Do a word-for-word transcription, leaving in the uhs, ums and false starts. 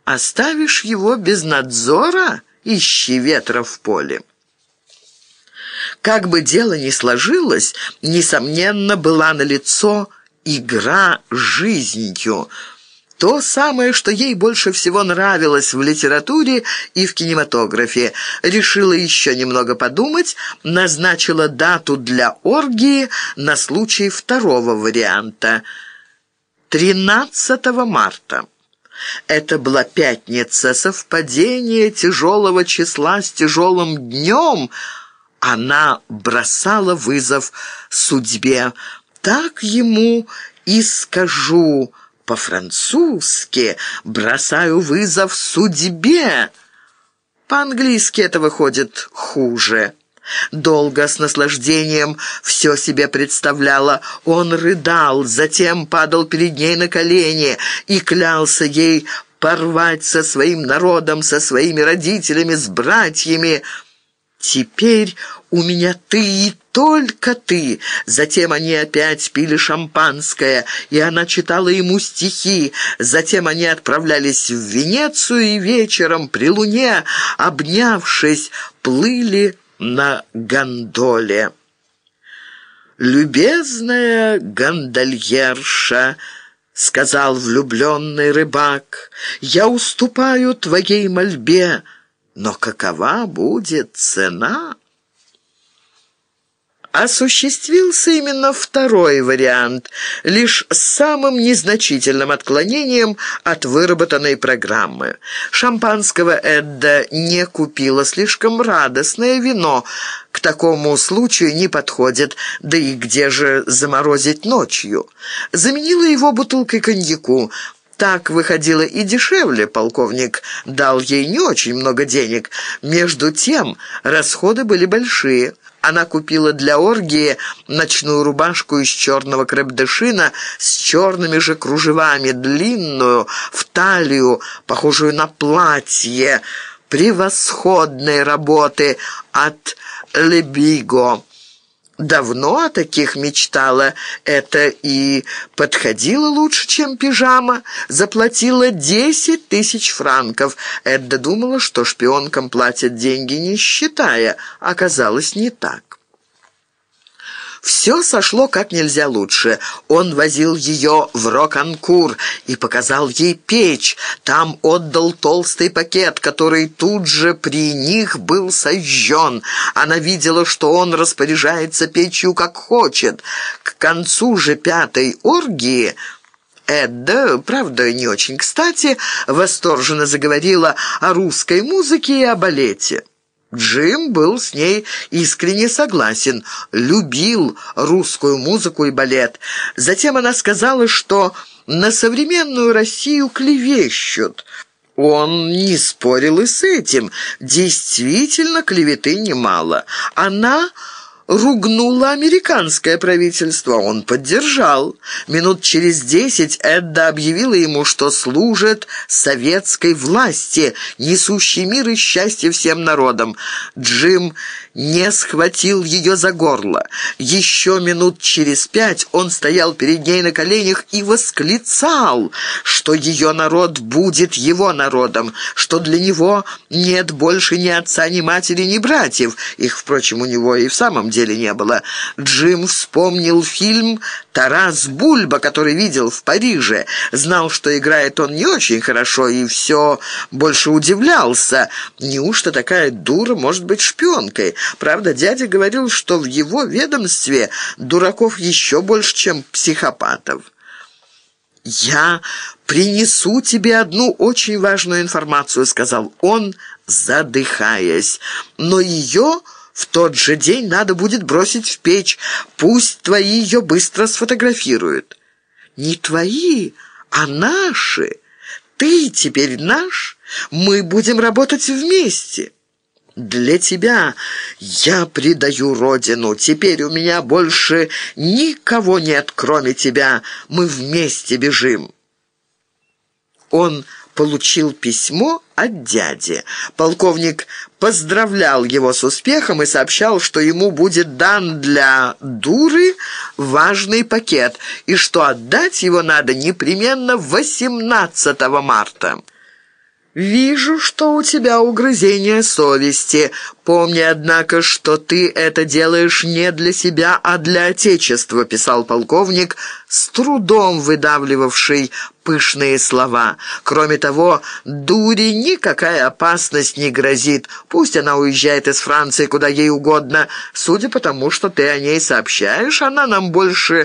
Оставишь его без надзора? Ищи ветра в поле. Как бы дело ни сложилось, несомненно, была налицо игра жизнью. То самое, что ей больше всего нравилось в литературе и в кинематографе. Решила еще немного подумать, назначила дату для оргии на случай второго варианта – тринадцатого марта. Это была пятница, совпадение тяжелого числа с тяжелым днем. Она бросала вызов судьбе. Так ему и скажу по-французски: бросаю вызов судьбе. По-английски это выходит хуже. Долго, с наслаждением, все себе представляла. Он рыдал, затем падал перед ней на колени и клялся ей порвать со своим народом, со своими родителями, с братьями. «Теперь у меня ты и только ты». Затем они опять пили шампанское, и она читала ему стихи. Затем они отправлялись в Венецию и вечером при луне, обнявшись, плыли на гондоле. «Любезная гондольерша», — сказал влюбленный рыбак, — «я уступаю твоей мольбе, но какова будет цена?» Осуществился именно второй вариант, лишь с самым незначительным отклонением от выработанной программы. Шампанского Эдда не купила, слишком радостное вино к такому случаю не подходит, да и где же заморозить ночью. Заменила его бутылкой коньяку. Так выходило и дешевле, полковник дал ей не очень много денег. Между тем расходы были большие. Она купила для оргии ночную рубашку из черного креп-де-шина с черными же кружевами, длинную, в талию, похожую на платье, превосходной работы от Лебиго. Давно о таких мечтала. Это и подходило лучше, чем пижама. Заплатила десять тысяч франков. Эдда думала, что шпионкам платят деньги, не считая. Оказалось, не так. Все сошло как нельзя лучше. Он возил ее в Роканкур и показал ей печь. Там отдал толстый пакет, который тут же при них был сожжен. Она видела, что он распоряжается печью как хочет. К концу же пятой оргии Эдда, правда, не очень кстати, восторженно заговорила о русской музыке и о балете. Джим был с ней искренне согласен, любил русскую музыку и балет. Затем она сказала, что на современную Россию клевещут. Он не спорил и с этим. Действительно, клеветы немало. Она ругнула американское правительство, он поддержал. Минут через десять Эдда объявила ему, что служит советской власти, несущей мир и счастье всем народам. Джим не схватил ее за горло. Еще минут через пять он стоял перед ней на коленях и восклицал, что ее народ будет его народом, что для него нет больше ни отца, ни матери, ни братьев. Их, впрочем, у него и в самом деле не было. Джим вспомнил фильм «Тарас Бульба», который видел в Париже. Знал, что играет он не очень хорошо, и все больше удивлялся. Неужто такая дура может быть шпионкой? Правда, дядя говорил, что в его ведомстве дураков еще больше, чем психопатов. «Я принесу тебе одну очень важную информацию», — сказал он, задыхаясь. «Но ее в тот же день надо будет бросить в печь. Пусть твои ее быстро сфотографируют». «Не твои, а наши. Ты теперь наш. Мы будем работать вместе». «Для тебя я предаю родину. Теперь у меня больше никого нет, кроме тебя. Мы вместе бежим». Он получил письмо от дяди. Полковник поздравлял его с успехом и сообщал, что ему будет дан для дуры важный пакет и что отдать его надо непременно восемнадцатого марта. «Вижу, что у тебя угрызение совести. Помни, однако, что ты это делаешь не для себя, а для Отечества», — писал полковник, с трудом выдавливавший пышные слова. «Кроме того, дуре никакая опасность не грозит. Пусть она уезжает из Франции куда ей угодно. Судя по тому, что ты о ней сообщаешь, она нам больше